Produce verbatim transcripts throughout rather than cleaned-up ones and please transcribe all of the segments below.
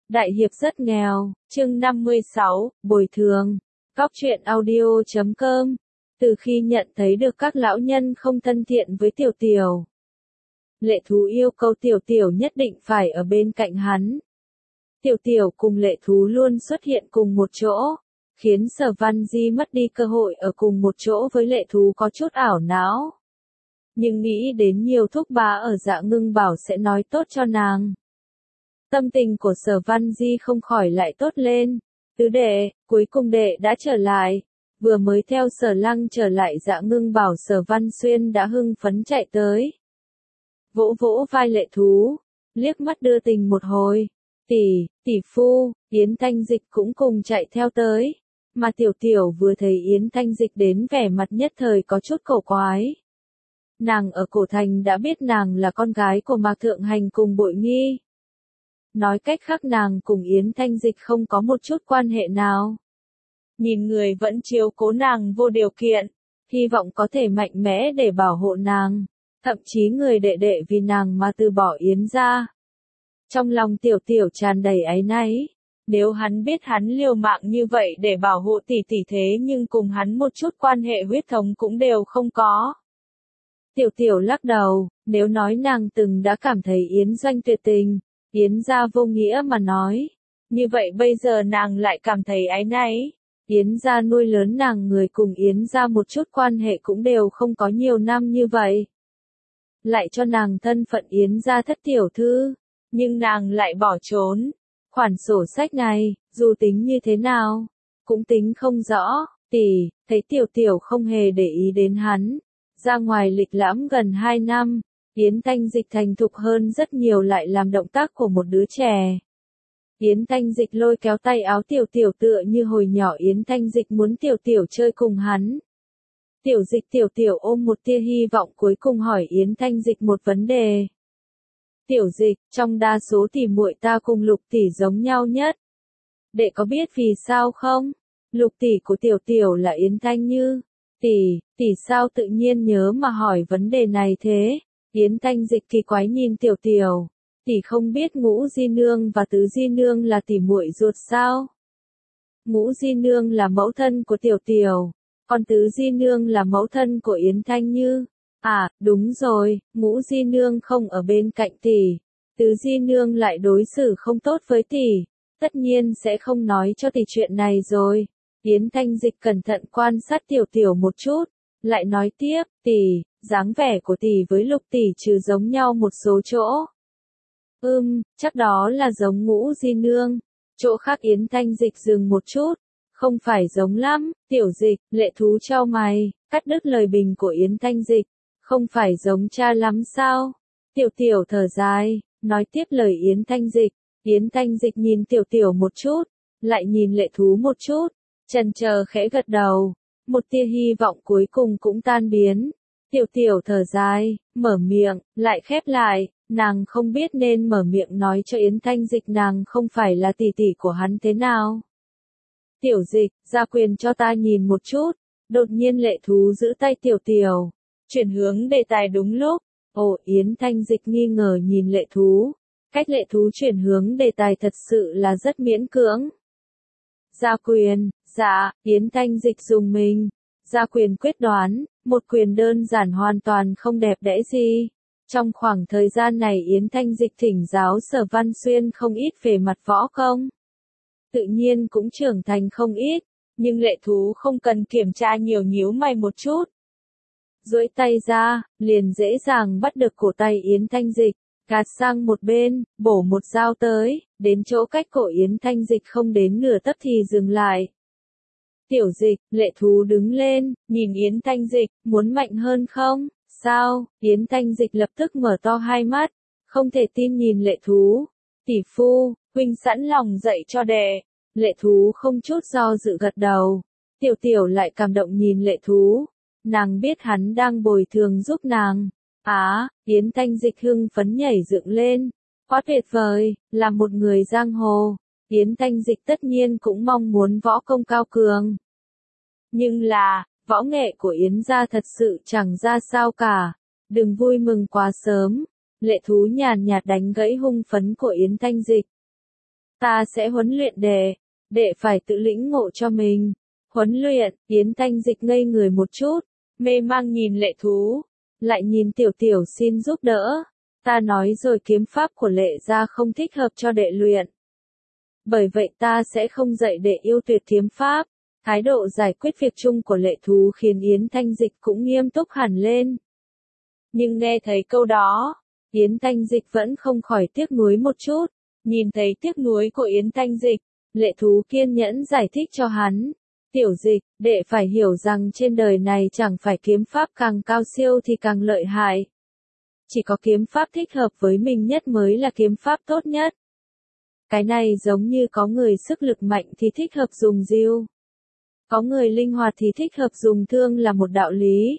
Đại hiệp rất nghèo, chương năm mươi sáu, bồi thường. Góc truyện audio chấm com. Từ khi nhận thấy được các lão nhân không thân thiện với Tiểu Tiểu, Lệ Thú yêu cầu Tiểu Tiểu nhất định phải ở bên cạnh hắn. Tiểu Tiểu cùng Lệ Thú luôn xuất hiện cùng một chỗ, khiến Sở Văn Di mất đi cơ hội ở cùng một chỗ với Lệ Thú có chút ảo não. Nhưng nghĩ đến nhiều thúc bá ở Dạ Ngưng Bảo sẽ nói tốt cho nàng, tâm tình của Sở Văn Di không khỏi lại tốt lên. Tứ đệ, cuối cùng đệ đã trở lại. Vừa mới theo Sở Lăng trở lại Dạ Ngưng Bảo, Sở Văn Xuyên đã hưng phấn chạy tới, vỗ vỗ vai Lệ Thú, liếc mắt đưa tình một hồi. Tỷ, tỷ phu, Yến Thanh Dịch cũng cùng chạy theo tới. Mà Tiểu Tiểu vừa thấy Yến Thanh Dịch đến, vẻ mặt nhất thời có chút cổ quái. Nàng ở cổ thành đã biết nàng là con gái của Mạc Thượng Hành cùng Bội Nghi. Nói cách khác, nàng cùng Yến Thanh Dịch không có một chút quan hệ nào. Nhìn người vẫn chiếu cố nàng vô điều kiện, hy vọng có thể mạnh mẽ để bảo hộ nàng, thậm chí người đệ đệ vì nàng mà từ bỏ Yến gia. Trong lòng Tiểu Tiểu tràn đầy áy náy, nếu hắn biết hắn liều mạng như vậy để bảo hộ tỷ tỷ thế nhưng cùng hắn một chút quan hệ huyết thống cũng đều không có. Tiểu Tiểu lắc đầu, nếu nói nàng từng đã cảm thấy Yến Doanh tuyệt tình, Yến gia vô nghĩa mà nói, như vậy bây giờ nàng lại cảm thấy áy náy. Yến gia nuôi lớn nàng, người cùng Yến gia một chút quan hệ cũng đều không có nhiều năm như vậy, lại cho nàng thân phận Yến gia thất tiểu thư, nhưng nàng lại bỏ trốn. Khoản sổ sách này, dù tính như thế nào, cũng tính không rõ. Tỷ, thấy Tiểu Tiểu không hề để ý đến hắn, ra ngoài lịch lãm gần hai năm, Yến Thanh Dịch thành thục hơn rất nhiều, lại làm động tác của một đứa trẻ. Yến Thanh Dịch lôi kéo tay áo Tiểu Tiểu tựa như hồi nhỏ Yến Thanh Dịch muốn Tiểu Tiểu chơi cùng hắn. Tiểu Dịch Tiểu Tiểu ôm một tia hy vọng, cuối cùng hỏi Yến Thanh Dịch một vấn đề. Tiểu Dịch, trong đa số tỷ muội ta cùng Lục tỷ giống nhau nhất. Đệ có biết vì sao không? Lục tỷ của Tiểu Tiểu là Yến Thanh Như. Tỷ, tỷ sao tự nhiên nhớ mà hỏi vấn đề này thế? Yến Thanh Dịch kỳ quái nhìn Tiểu Tiểu. Tỷ không biết Ngũ Di Nương và Tứ Di Nương là tỷ muội ruột sao? Ngũ Di Nương là mẫu thân của Tiểu Tiểu, còn Tứ Di Nương là mẫu thân của Yến Thanh Như. À, đúng rồi, Ngũ Di Nương không ở bên cạnh tỷ, Tứ Di Nương lại đối xử không tốt với tỷ, tất nhiên sẽ không nói cho tỷ chuyện này rồi. Yến Thanh Dịch cẩn thận quan sát Tiểu Tiểu một chút, lại nói tiếp, tỷ, dáng vẻ của tỷ với Lục tỷ trừ giống nhau một số chỗ. Ừm, chắc đó là giống Ngũ Di Nương. Chỗ khác Yến Thanh Dịch dừng một chút, không phải giống lắm. Tiểu Dịch, Lệ Thú chau mày, cắt đứt lời bình của Yến Thanh Dịch. Không phải giống cha lắm sao? Tiểu Tiểu thở dài, nói tiếp lời Yến Thanh Dịch. Yến Thanh Dịch nhìn Tiểu Tiểu một chút, lại nhìn Lệ Thú một chút, chần chờ khẽ gật đầu. Một tia hy vọng cuối cùng cũng tan biến. Tiểu Tiểu thở dài, mở miệng, lại khép lại. Nàng không biết nên mở miệng nói cho Yến Thanh Dịch nàng không phải là tỷ tỷ của hắn thế nào. Tiểu Dịch, ra quyền cho ta nhìn một chút. Đột nhiên Lệ Thú giữ tay Tiểu Tiểu, chuyển hướng đề tài đúng lúc. Ồ, Yến Thanh Dịch nghi ngờ nhìn Lệ Thú. Cách Lệ Thú chuyển hướng đề tài thật sự là rất miễn cưỡng. Ra quyền, dạ, Yến Thanh Dịch dùng mình. Ra quyền quyết đoán, một quyền đơn giản hoàn toàn không đẹp đẽ gì. Trong khoảng thời gian này Yến Thanh Dịch thỉnh giáo Sở Văn Xuyên không ít về mặt võ công. Tự nhiên cũng trưởng thành không ít, nhưng Lệ Thú không cần kiểm tra nhiều, nhíu mày một chút. Duỗi tay ra, liền dễ dàng bắt được cổ tay Yến Thanh Dịch, gạt sang một bên, bổ một dao tới, đến chỗ cách cổ Yến Thanh Dịch không đến nửa tấc thì dừng lại. Tiểu Dịch, Lệ Thú đứng lên, nhìn Yến Thanh Dịch, muốn mạnh hơn không? Sao? Yến Thanh Dịch lập tức mở to hai mắt, không thể tin nhìn Lệ Thú. Tỷ phu, huynh sẵn lòng dạy cho đệ. Lệ Thú không chút do dự gật đầu. Tiểu Tiểu lại cảm động nhìn Lệ Thú. Nàng biết hắn đang bồi thường giúp nàng. Á, Yến Thanh Dịch hưng phấn nhảy dựng lên. Quá tuyệt vời, là một người giang hồ. Yến Thanh Dịch tất nhiên cũng mong muốn võ công cao cường. Nhưng là, võ nghệ của Yến gia thật sự chẳng ra sao cả. Đừng vui mừng quá sớm. Lệ Thú nhàn nhạt đánh gãy hung phấn của Yến Thanh Dịch. Ta sẽ huấn luyện đệ, đệ phải tự lĩnh ngộ cho mình. Huấn luyện, Yến Thanh Dịch ngây người một chút, mê mang nhìn Lệ Thú, lại nhìn Tiểu Tiểu xin giúp đỡ. Ta nói rồi kiếm pháp của Lệ gia không thích hợp cho đệ luyện. Bởi vậy ta sẽ không dạy đệ yêu tuyệt kiếm pháp. Thái độ giải quyết việc chung của Lệ Thú khiến Yến Thanh Dịch cũng nghiêm túc hẳn lên. Nhưng nghe thấy câu đó, Yến Thanh Dịch vẫn không khỏi tiếc nuối một chút. Nhìn thấy tiếc nuối của Yến Thanh Dịch, Lệ Thú kiên nhẫn giải thích cho hắn. Tiểu Dịch, đệ phải hiểu rằng trên đời này chẳng phải kiếm pháp càng cao siêu thì càng lợi hại. Chỉ có kiếm pháp thích hợp với mình nhất mới là kiếm pháp tốt nhất. Cái này giống như có người sức lực mạnh thì thích hợp dùng diêu. Có người linh hoạt thì thích hợp dùng thương là một đạo lý.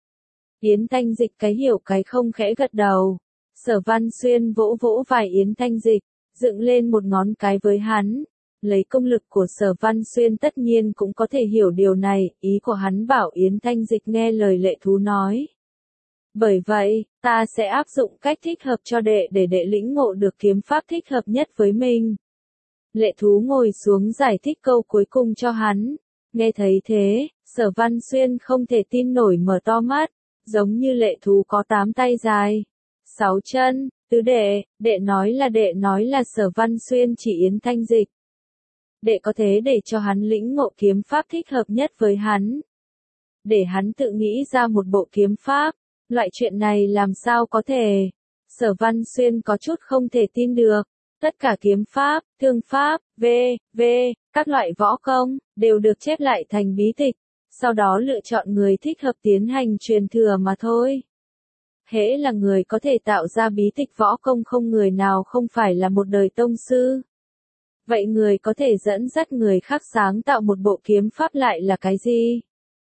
Yến Thanh Dịch cái hiểu cái không khẽ gật đầu. Sở Văn Xuyên vỗ vỗ vai Yến Thanh Dịch, dựng lên một ngón cái với hắn. Lấy công lực của Sở Văn Xuyên tất nhiên cũng có thể hiểu điều này, ý của hắn bảo Yến Thanh Dịch nghe lời Lệ Thú nói. Bởi vậy, ta sẽ áp dụng cách thích hợp cho đệ để đệ lĩnh ngộ được kiếm pháp thích hợp nhất với mình. Lệ Thú ngồi xuống giải thích câu cuối cùng cho hắn. Nghe thấy thế, Sở Văn Xuyên không thể tin nổi mở to mắt, giống như Lệ Thú có tám tay dài, sáu chân, tứ đệ, đệ nói là đệ nói là Sở Văn Xuyên chỉ Yến Thanh Dịch. Đệ có thế để cho hắn lĩnh ngộ kiếm pháp thích hợp nhất với hắn. Để hắn tự nghĩ ra một bộ kiếm pháp, loại chuyện này làm sao có thể. Sở Văn Xuyên có chút không thể tin được. Tất cả kiếm pháp, thương pháp, v, v, các loại võ công, đều được chép lại thành bí tịch, sau đó lựa chọn người thích hợp tiến hành truyền thừa mà thôi. Hễ là người có thể tạo ra bí tịch võ công không người nào không phải là một đời tông sư. Vậy người có thể dẫn dắt người khác sáng tạo một bộ kiếm pháp lại là cái gì?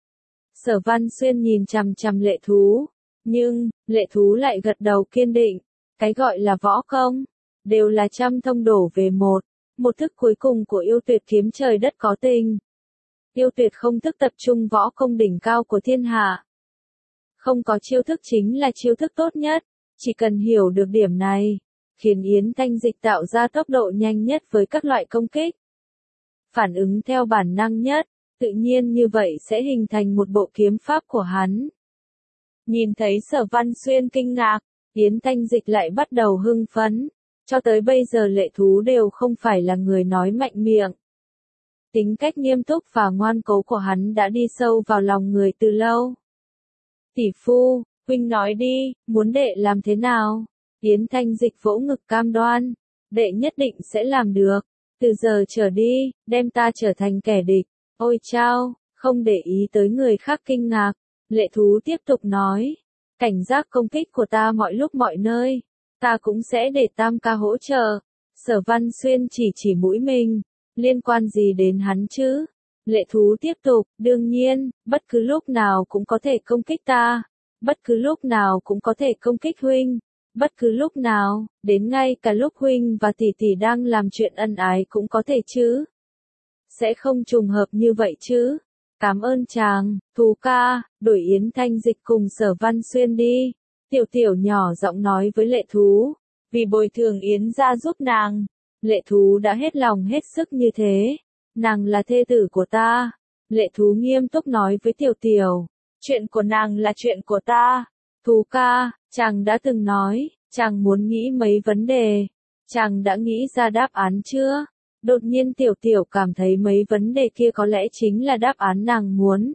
Sở Văn Xuyên nhìn chằm chằm Lệ Thú, nhưng, Lệ Thú lại gật đầu kiên định, cái gọi là võ công, đều là trăm thông đổ về một, một thức cuối cùng của yêu tuyệt kiếm trời đất có tình. Yêu tuyệt không thức tập trung võ công đỉnh cao của thiên hạ. Không có chiêu thức chính là chiêu thức tốt nhất, chỉ cần hiểu được điểm này, khiến Yến Thanh Dịch tạo ra tốc độ nhanh nhất với các loại công kích. Phản ứng theo bản năng nhất, tự nhiên như vậy sẽ hình thành một bộ kiếm pháp của hắn. Nhìn thấy Sở Văn Xuyên kinh ngạc, Yến Thanh Dịch lại bắt đầu hưng phấn. Cho tới bây giờ Lệ Thú đều không phải là người nói mạnh miệng. Tính cách nghiêm túc và ngoan cố của hắn đã đi sâu vào lòng người từ lâu. Tỷ phu, huynh nói đi, muốn đệ làm thế nào? Yến Thanh Dịch vỗ ngực cam đoan. Đệ nhất định sẽ làm được. Từ giờ trở đi, đem ta trở thành kẻ địch. Ôi chao, không để ý tới người khác kinh ngạc. Lệ Thú tiếp tục nói. Cảnh giác công kích của ta mọi lúc mọi nơi. Ta cũng sẽ để Tam ca hỗ trợ. Sở Văn Xuyên chỉ chỉ mũi mình. Liên quan gì đến hắn chứ? Lệ Thú tiếp tục, đương nhiên, bất cứ lúc nào cũng có thể công kích ta. Bất cứ lúc nào cũng có thể công kích huynh. Bất cứ lúc nào, đến ngay cả lúc huynh và tỷ tỷ đang làm chuyện ân ái cũng có thể chứ. Sẽ không trùng hợp như vậy chứ. Cảm ơn chàng, Thú ca, đổi Yến Thanh Dịch cùng Sở Văn Xuyên đi. Tiểu Tiểu nhỏ giọng nói với Lệ Thú, vì bồi thường Yến gia giúp nàng. Lệ Thú đã hết lòng hết sức như thế. Nàng là thê tử của ta. Lệ Thú nghiêm túc nói với Tiểu Tiểu, chuyện của nàng là chuyện của ta. Thú ca, chàng đã từng nói, chàng muốn nghĩ mấy vấn đề. Chàng đã nghĩ ra đáp án chưa? Đột nhiên Tiểu Tiểu cảm thấy mấy vấn đề kia có lẽ chính là đáp án nàng muốn.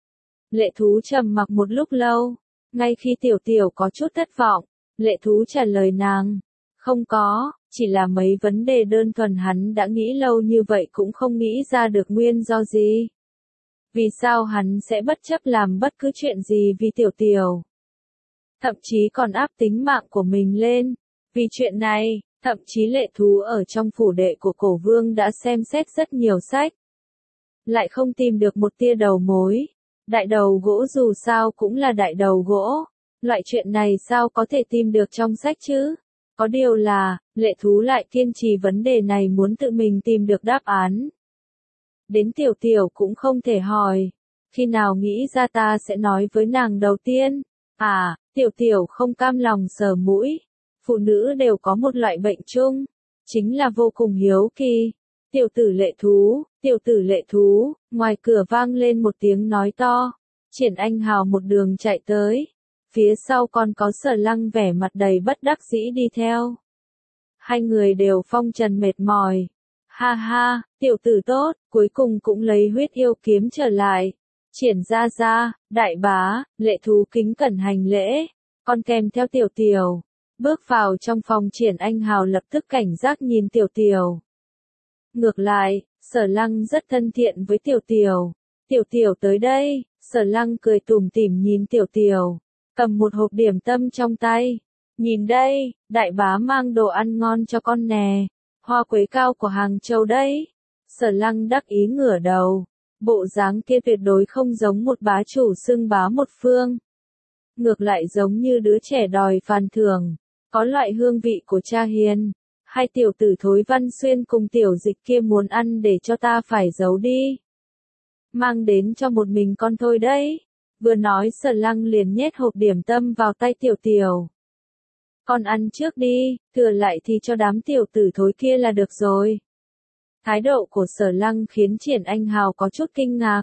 Lệ Thú trầm mặc một lúc lâu. Ngay khi Tiểu Tiểu có chút thất vọng, Lệ Thú trả lời nàng. Không có, chỉ là mấy vấn đề đơn thuần hắn đã nghĩ lâu như vậy cũng không nghĩ ra được nguyên do gì. Vì sao hắn sẽ bất chấp làm bất cứ chuyện gì vì Tiểu Tiểu? Thậm chí còn áp tính mạng của mình lên. Vì chuyện này, thậm chí Lệ Thú ở trong phủ đệ của Cổ Vương đã xem xét rất nhiều sách. Lại không tìm được một tia đầu mối. Đại đầu gỗ dù sao cũng là đại đầu gỗ. Loại chuyện này sao có thể tìm được trong sách chứ? Có điều là, Lệ Thú lại kiên trì vấn đề này muốn tự mình tìm được đáp án. Đến Tiểu Tiểu cũng không thể hỏi. Khi nào nghĩ ra ta sẽ nói với nàng đầu tiên. À, Tiểu Tiểu không cam lòng sờ mũi. Phụ nữ đều có một loại bệnh chung. chính là vô cùng hiếu kỳ. Tiểu tử Lệ Thú, tiểu tử Lệ Thú, ngoài cửa vang lên một tiếng nói to. Triển Anh Hào một đường chạy tới. Phía sau còn có Sở Lăng vẻ mặt đầy bất đắc dĩ đi theo. Hai người đều phong trần mệt mỏi. Ha ha, tiểu tử tốt, cuối cùng cũng lấy huyết yêu kiếm trở lại. Triển ra ra, đại bá, Lệ Thú kính cẩn hành lễ. Con kèm theo tiểu tiểu. Bước vào trong phòng Triển Anh Hào lập tức cảnh giác nhìn tiểu tiểu. Ngược lại, Sở Lăng rất thân thiện với tiểu tiểu. Tiểu tiểu tới đây, Sở Lăng cười tủm tỉm nhìn tiểu tiểu. Cầm một hộp điểm tâm trong tay. Nhìn đây, đại bá mang đồ ăn ngon cho con nè. Hoa quế cao của Hàng Châu đấy. Sở Lăng đắc ý ngửa đầu. Bộ dáng kia tuyệt đối không giống một bá chủ xưng bá một phương. Ngược lại giống như đứa trẻ đòi phàn thưởng. Có loại hương vị của cha hiền. Hai tiểu tử Thối Văn Xuyên cùng tiểu dịch kia muốn ăn để cho ta phải giấu đi. Mang đến cho một mình con thôi đấy. Vừa nói Sở Lăng liền nhét hộp điểm tâm vào tay tiểu tiểu. Con ăn trước đi, thừa lại thì cho đám tiểu tử thối kia là được rồi. Thái độ của Sở Lăng khiến Triển Anh Hào có chút kinh ngạc.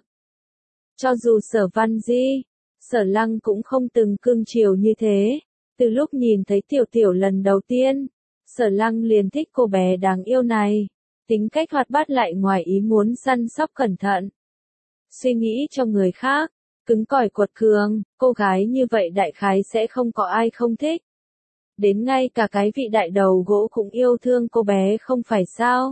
Cho dù Sở Văn Di, Sở Lăng cũng không từng cưng chiều như thế. Từ lúc nhìn thấy tiểu tiểu lần đầu tiên, Sở Lăng liền thích cô bé đáng yêu này. Tính cách hoạt bát lại ngoài ý muốn săn sóc cẩn thận. Suy nghĩ cho người khác, cứng cỏi quật cường, cô gái như vậy đại khái sẽ không có ai không thích. Đến ngay cả cái vị đại đầu gỗ cũng yêu thương cô bé không phải sao.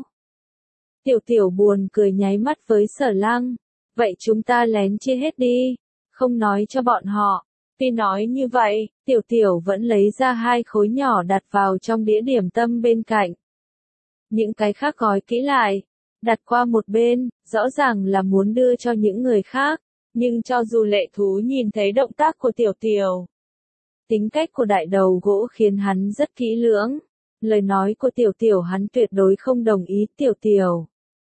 Tiểu tiểu buồn cười nháy mắt với Sở Lăng. Vậy chúng ta lén chia hết đi, không nói cho bọn họ. Tuy nói như vậy, tiểu tiểu vẫn lấy ra hai khối nhỏ đặt vào trong đĩa điểm tâm bên cạnh. Những cái khác gói kỹ lại, đặt qua một bên, rõ ràng là muốn đưa cho những người khác. Nhưng cho dù Lệ Thú nhìn thấy động tác của tiểu tiểu, tính cách của đại đầu gỗ khiến hắn rất kỹ lưỡng. Lời nói của tiểu tiểu hắn tuyệt đối không đồng ý. Tiểu tiểu,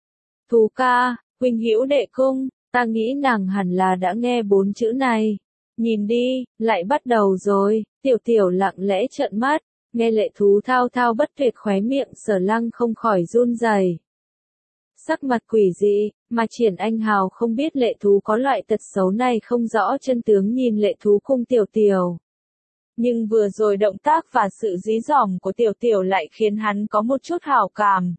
Thú ca, huynh hữu đệ cung, ta nghĩ nàng hẳn là đã nghe bốn chữ này. Nhìn đi, lại bắt đầu rồi. Tiểu tiểu lặng lẽ trợn mắt, nghe Lệ Thú thao thao bất tuyệt khóe miệng Sở Lăng không khỏi run rẩy. Sắc mặt quỷ dị, mà Triển Anh Hào không biết Lệ Thú có loại tật xấu này không rõ chân tướng nhìn Lệ Thú cung tiểu tiểu. Nhưng vừa rồi động tác và sự dí dỏm của tiểu tiểu lại khiến hắn có một chút hảo cảm.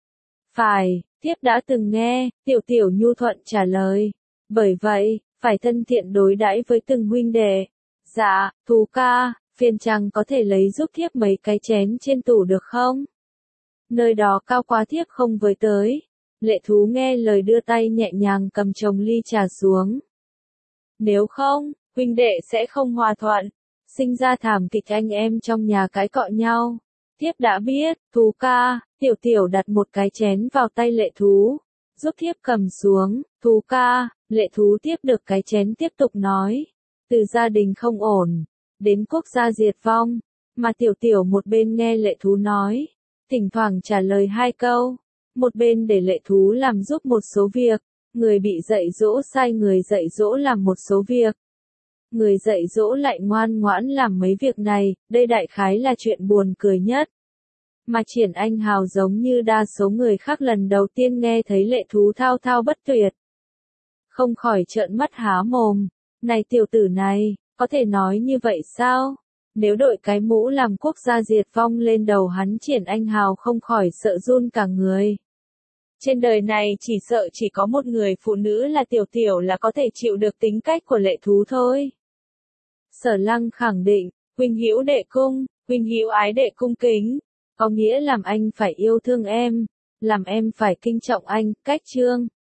Phải, thiếp đã từng nghe, tiểu tiểu nhu thuận trả lời. Bởi vậy, phải thân thiện đối đãi với từng huynh đệ. Dạ, Thú ca, phiền chàng có thể lấy giúp thiếp mấy cái chén trên tủ được không? Nơi đó cao quá thiếp không với tới. Lệ Thú nghe lời đưa tay nhẹ nhàng cầm chồng ly trà xuống. Nếu không, huynh đệ sẽ không hòa thuận. Sinh ra thảm kịch anh em trong nhà cãi cọ nhau. Thiếp đã biết, Thú ca. Tiểu tiểu đặt một cái chén vào tay Lệ Thú. Giúp thiếp cầm xuống. Thú ca. Lệ Thú tiếp được cái chén tiếp tục nói. Từ gia đình không ổn, đến quốc gia diệt vong. Mà tiểu tiểu một bên nghe Lệ Thú nói, thỉnh thoảng trả lời hai câu. Một bên để Lệ Thú làm giúp một số việc. Người bị dạy dỗ sai người dạy dỗ làm một số việc. Người dạy dỗ lại ngoan ngoãn làm mấy việc này, đây đại khái là chuyện buồn cười nhất. Mà Triển Anh Hào giống như đa số người khác lần đầu tiên nghe thấy Lệ Thú thao thao bất tuyệt. Không khỏi trợn mắt há mồm. Này tiểu tử này, có thể nói như vậy sao? Nếu đội cái mũ làm quốc gia diệt vong lên đầu hắn Triển Anh Hào không khỏi sợ run cả người. Trên đời này chỉ sợ chỉ có một người phụ nữ là tiểu tiểu là có thể chịu được tính cách của Lệ Thú thôi. Sở Lăng khẳng định, huynh hữu đệ cung, huynh hữu ái đệ cung kính, có nghĩa làm anh phải yêu thương em, làm em phải kính trọng anh, cách chương.